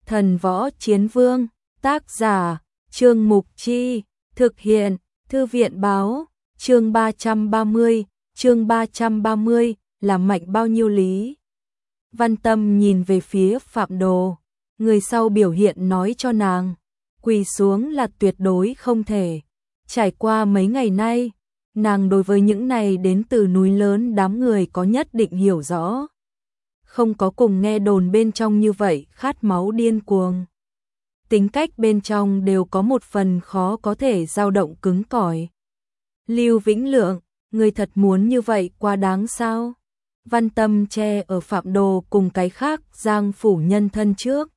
Thần Võ Chiến Vương, tác giả, Trương Mục Chi, thực hiện, Thư viện báo, chương 330, là mạnh bao nhiêu lý. Văn Tâm nhìn về phía Phạm Đồ, người sau biểu hiện nói cho nàng, quỳ xuống là tuyệt đối không thể. Trải qua mấy ngày nay, nàng đối với những này đến từ núi lớn đám người có nhất định hiểu rõ. Không có cùng nghe đồn bên trong như vậy khát máu điên cuồng. Tính cách bên trong đều có một phần khó có thể dao động cứng cỏi. Lưu Vĩnh Lượng, người thật muốn như vậy quá đáng sao? Văn Tâm che ở Phạm Đồ cùng cái khác Giang phủ nhân thân trước.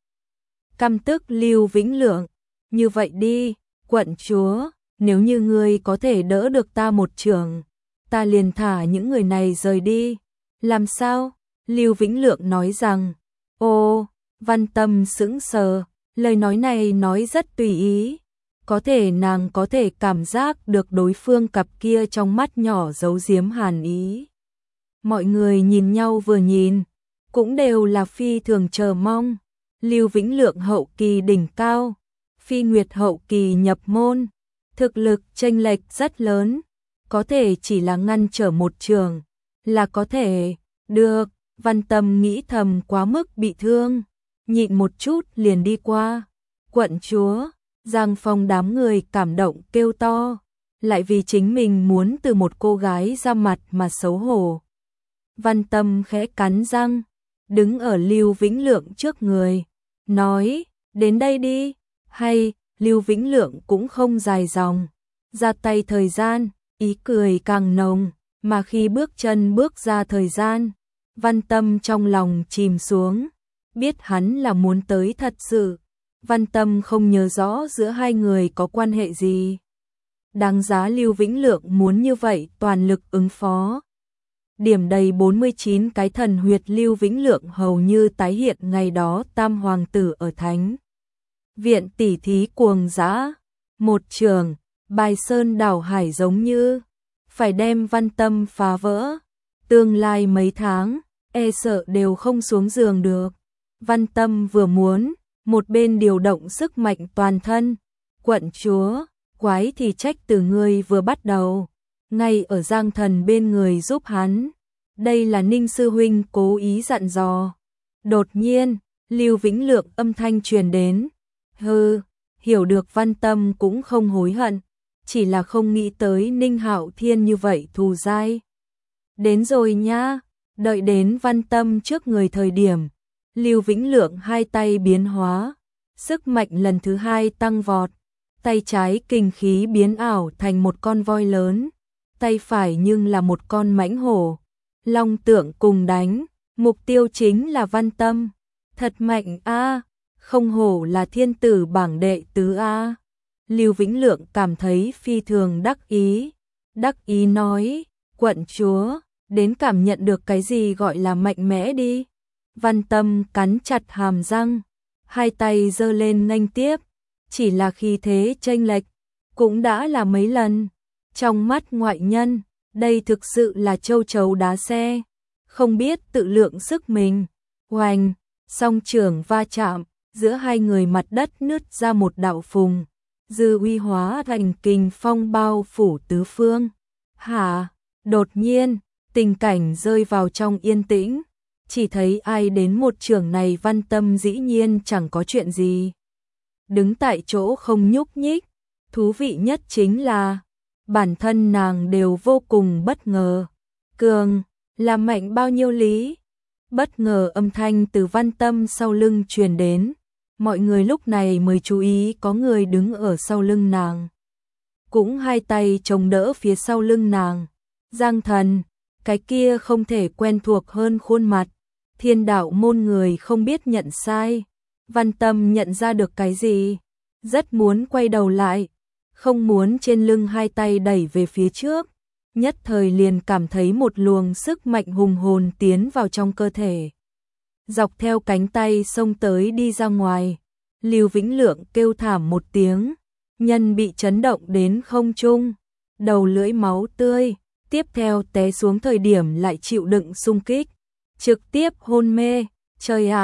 Căm tức Lưu Vĩnh Lượng, như vậy đi, quận chúa, nếu như ngươi có thể đỡ được ta một trường, ta liền thả những người này rời đi. Làm sao? Lưu Vĩnh Lượng nói rằng, ô, Văn Tâm sững sờ, lời nói này nói rất tùy ý. Có thể nàng có thể cảm giác được đối phương cặp kia trong mắt nhỏ giấu giếm hàn ý. Mọi người nhìn nhau vừa nhìn, cũng đều là phi thường chờ mong. Lưu Vĩnh Lượng hậu kỳ đỉnh cao, Phi Nguyệt hậu kỳ nhập môn, thực lực chênh lệch rất lớn, có thể chỉ là ngăn trở một trường, là có thể, được. Văn Tâm nghĩ thầm quá mức bị thương, nhịn một chút liền đi qua. Quận chúa, Giang Phong đám người cảm động kêu to, lại vì chính mình muốn từ một cô gái ra mặt mà xấu hổ. Văn Tâm khẽ cắn răng, đứng ở Lưu Vĩnh Lượng trước người, nói, đến đây đi. Hay, Lưu Vĩnh Lượng cũng không dài dòng, ra tay thời gian, ý cười càng nồng, mà khi bước chân bước ra thời gian, Văn Tâm trong lòng chìm xuống, biết hắn là muốn tới thật sự. Văn Tâm không nhớ rõ giữa hai người có quan hệ gì. Đáng giá Lưu Vĩnh Lượng muốn như vậy toàn lực ứng phó. Điểm đầy 49 cái thần huyệt Lưu Vĩnh Lượng hầu như tái hiện ngày đó Tam Hoàng tử ở Thánh Viện tỉ thí cuồng dã. Một trường, bài sơn đảo hải giống như, phải đem Văn Tâm phá vỡ. Tương lai mấy tháng, e sợ đều không xuống giường được. Văn Tâm vừa muốn, một bên điều động sức mạnh toàn thân. Quận chúa, quái thì trách từ ngươi vừa bắt đầu, ngay ở Giang Thần bên người giúp hắn. Đây là Ninh sư huynh cố ý dặn dò. Đột nhiên, Lưu Vĩnh Lượng âm thanh truyền đến. Hừ, hiểu được Văn Tâm cũng không hối hận, chỉ là không nghĩ tới Ninh Hạo Thiên như vậy thù dai. Đến rồi nha, đợi đến Văn Tâm trước người thời điểm, Lưu Vĩnh Lượng hai tay biến hóa, sức mạnh lần thứ hai tăng vọt, tay trái kình khí biến ảo thành một con voi lớn, tay phải nhưng là một con mãnh hổ. Long tượng cùng đánh, mục tiêu chính là Văn Tâm. Thật mạnh a, không hổ là thiên tử bảng đệ tứ a. Lưu Vĩnh Lượng cảm thấy phi thường đắc ý nói, quận chúa, đến cảm nhận được cái gì gọi là mạnh mẽ đi. Văn Tâm cắn chặt hàm răng, hai tay giơ lên nghênh tiếp, chỉ là khi thế chênh lệch, cũng đã là mấy lần. Trong mắt ngoại nhân, đây thực sự là châu chấu đá xe, không biết tự lượng sức mình. Oanh, song trưởng va chạm, giữa hai người mặt đất nứt ra một đạo phùng, dư uy hóa thành kình phong bao phủ tứ phương. Hả? Đột nhiên, tình cảnh rơi vào trong yên tĩnh, chỉ thấy ai đến một trường này. Văn Tâm dĩ nhiên chẳng có chuyện gì, đứng tại chỗ không nhúc nhích. Thú vị nhất chính là bản thân nàng đều vô cùng bất ngờ. Cường, là mạnh bao nhiêu lý? Bất ngờ âm thanh từ Văn Tâm sau lưng truyền đến, mọi người lúc này mới chú ý có người đứng ở sau lưng nàng, cũng hai tay chống đỡ phía sau lưng nàng. Giang Thần, cái kia không thể quen thuộc hơn khuôn mặt, Thiên Đạo môn người không biết nhận sai. Văn Tâm nhận ra được cái gì, rất muốn quay đầu lại, không muốn trên lưng hai tay đẩy về phía trước, nhất thời liền cảm thấy một luồng sức mạnh hùng hồn tiến vào trong cơ thể, dọc theo cánh tay xông tới đi ra ngoài. Lưu Vĩnh Lượng kêu thảm một tiếng, nhân bị chấn động đến không trung, đầu lưỡi máu tươi, tiếp theo té xuống thời điểm lại chịu đựng xung kích, trực tiếp hôn mê. Trời à,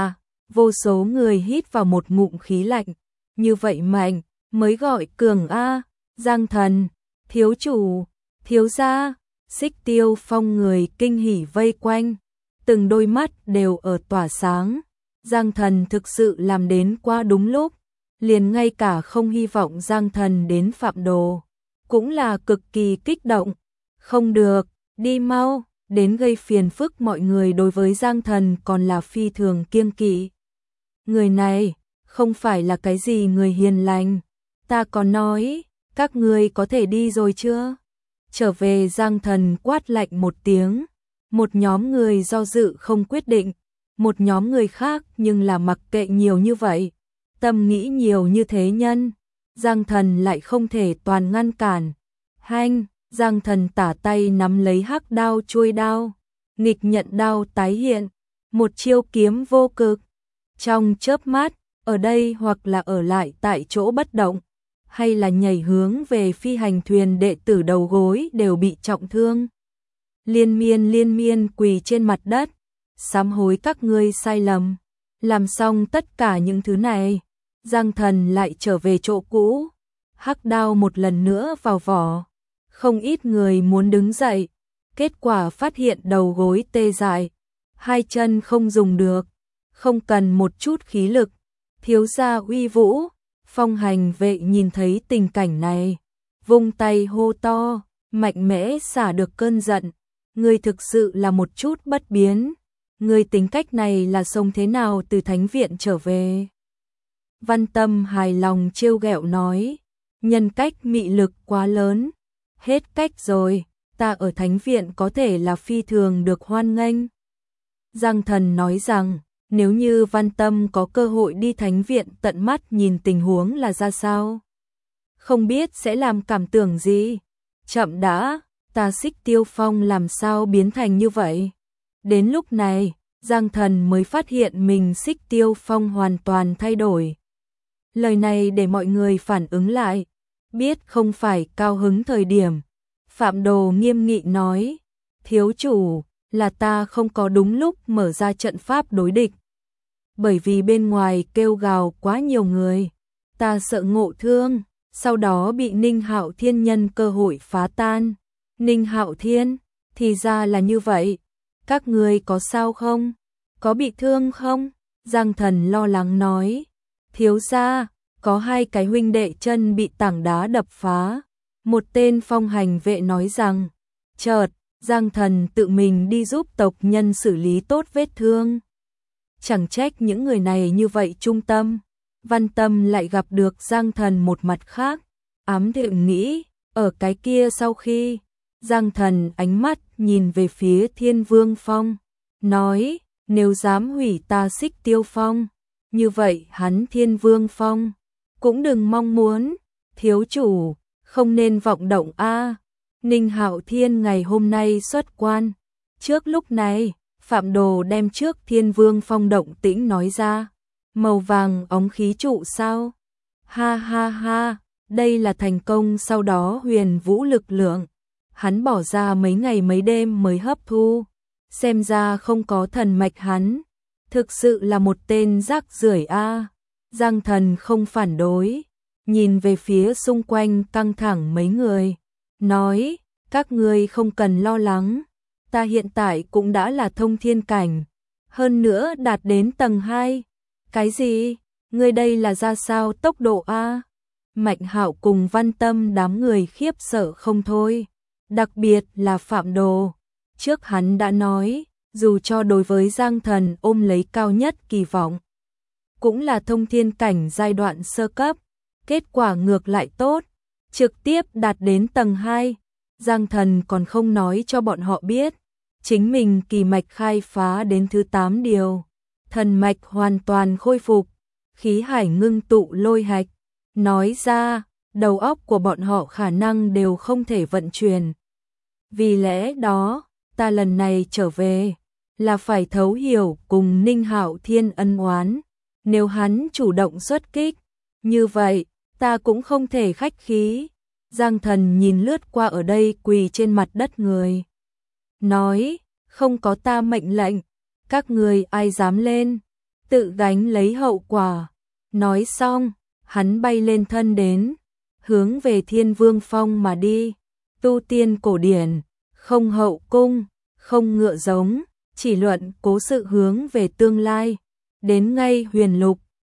Vô số người hít vào một ngụm khí lạnh, như vậy mạnh, mới gọi cường a. Giang Thần, thiếu chủ, thiếu gia, Xích Tiêu Phong người kinh hỉ vây quanh, từng đôi mắt đều ở tỏa sáng. Giang Thần thực sự làm đến quá đúng lúc, liền ngay cả không hy vọng Giang Thần đến Phạm Đồ, cũng là cực kỳ kích động. Không được, đi mau, đến gây phiền phức mọi người đối với Giang Thần còn là phi thường kiêng kỵ. Người này, không phải là cái gì người hiền lành, ta còn nói, các ngươi có thể đi rồi chưa? Trở về Giang Thần quát lạnh một tiếng, một nhóm người do dự không quyết định, một nhóm người khác nhưng là mặc kệ nhiều như vậy, tâm nghĩ nhiều như thế nhân, Giang Thần lại không thể toàn ngăn cản. Hanh, Giang Thần tả tay nắm lấy hắc đao chuôi đao, nghịch nhận đao tái hiện, một chiêu kiếm vô cực. Trong chớp mắt, ở đây hoặc là ở lại tại chỗ bất động, hay là nhảy hướng về phi hành thuyền đệ tử đầu gối đều bị trọng thương. Liên miên quỳ trên mặt đất, sám hối các ngươi sai lầm. Làm xong tất cả những thứ này, Giang Thần lại trở về chỗ cũ, hắc đao một lần nữa vào vỏ. Không ít người muốn đứng dậy, kết quả phát hiện đầu gối tê dại, hai chân không dùng được, không cần một chút khí lực. Thiếu gia uy vũ, Phong Hành Vệ nhìn thấy tình cảnh này, vung tay hô to, mạnh mẽ xả được cơn giận. Ngươi thực sự là một chút bất biến, ngươi tính cách này là sống thế nào từ thánh viện trở về? Văn Tâm hài lòng trêu ghẹo nói, nhân cách mị lực quá lớn, hết cách rồi, ta ở thánh viện có thể là phi thường được hoan nghênh. Giang Thần nói rằng, nếu như Văn Tâm có cơ hội đi thánh viện tận mắt nhìn tình huống là ra sao, không biết sẽ làm cảm tưởng gì. Chậm đã, ta Xích Tiêu Phong làm sao biến thành như vậy? Đến lúc này, Giang Thần mới phát hiện mình Xích Tiêu Phong hoàn toàn thay đổi. Lời này để mọi người phản ứng lại, biết không phải cao hứng thời điểm. Phạm Đồ nghiêm nghị nói, thiếu chủ, là ta không có đúng lúc mở ra trận pháp đối địch. Bởi vì bên ngoài kêu gào quá nhiều người, ta sợ ngộ thương, sau đó bị Ninh Hạo Thiên nhân cơ hội phá tan. Ninh Hạo Thiên, thì ra là như vậy, các ngươi có sao không? Có bị thương không? Giang Thần lo lắng nói, thiếu gia, có hai cái huynh đệ chân bị tảng đá đập phá. Một tên Phong Hành Vệ nói rằng, chợt, Giang Thần tự mình đi giúp tộc nhân xử lý tốt vết thương. Chẳng trách những người này như vậy trung tâm. Văn Tâm lại gặp được Giang Thần một mặt khác, ám thượng nghĩ, ở cái kia sau khi, Giang Thần ánh mắt nhìn về phía Thiên Vương Phong, nói, nếu dám hủy ta Xích Tiêu Phong, như vậy hắn Thiên Vương Phong, cũng đừng mong muốn, thiếu chủ, không nên vọng động a. Ninh Hạo Thiên ngày hôm nay xuất quan, trước lúc này, Phạm Đồ đem trước Thiên Vương Phong động tĩnh nói ra, màu vàng óng khí trụ sao? Ha ha ha, đây là thành công sau đó huyền vũ lực lượng, hắn bỏ ra mấy ngày mấy đêm mới hấp thu, xem ra không có thần mạch hắn, thực sự là một tên rác rưởi a. Giang Thần không phản đối, nhìn về phía xung quanh căng thẳng mấy người, nói, các ngươi không cần lo lắng, ta hiện tại cũng đã là thông thiên cảnh, hơn nữa đạt đến tầng 2. Cái gì? Ngươi đây là ra sao tốc độ a? Mạnh Hạo cùng Văn Tâm đám người khiếp sợ không thôi, đặc biệt là Phạm Đồ. Trước hắn đã nói, dù cho đối với Giang Thần ôm lấy cao nhất kỳ vọng, cũng là thông thiên cảnh giai đoạn sơ cấp, kết quả ngược lại tốt, trực tiếp đạt đến tầng 2. Giang Thần còn không nói cho bọn họ biết, chính mình kỳ mạch khai phá đến thứ 8 điều, thần mạch hoàn toàn khôi phục, khí hải ngưng tụ lôi hạch, nói ra, đầu óc của bọn họ khả năng đều không thể vận chuyển. Vì lẽ đó, ta lần này trở về, là phải thấu hiểu cùng Ninh Hạo Thiên ân oán, nếu hắn chủ động xuất kích, như vậy, ta cũng không thể khách khí. Giang Thần nhìn lướt qua ở đây quỳ trên mặt đất người, nói, không có ta mệnh lệnh, các người ai dám lên, tự gánh lấy hậu quả. Nói xong, hắn bay lên thân đến, hướng về Thiên Vương Phong mà đi. Tu tiên cổ điển, không hậu cung, không ngựa giống, chỉ luận cố sự hướng về tương lai. Đến ngay Huyền Lục,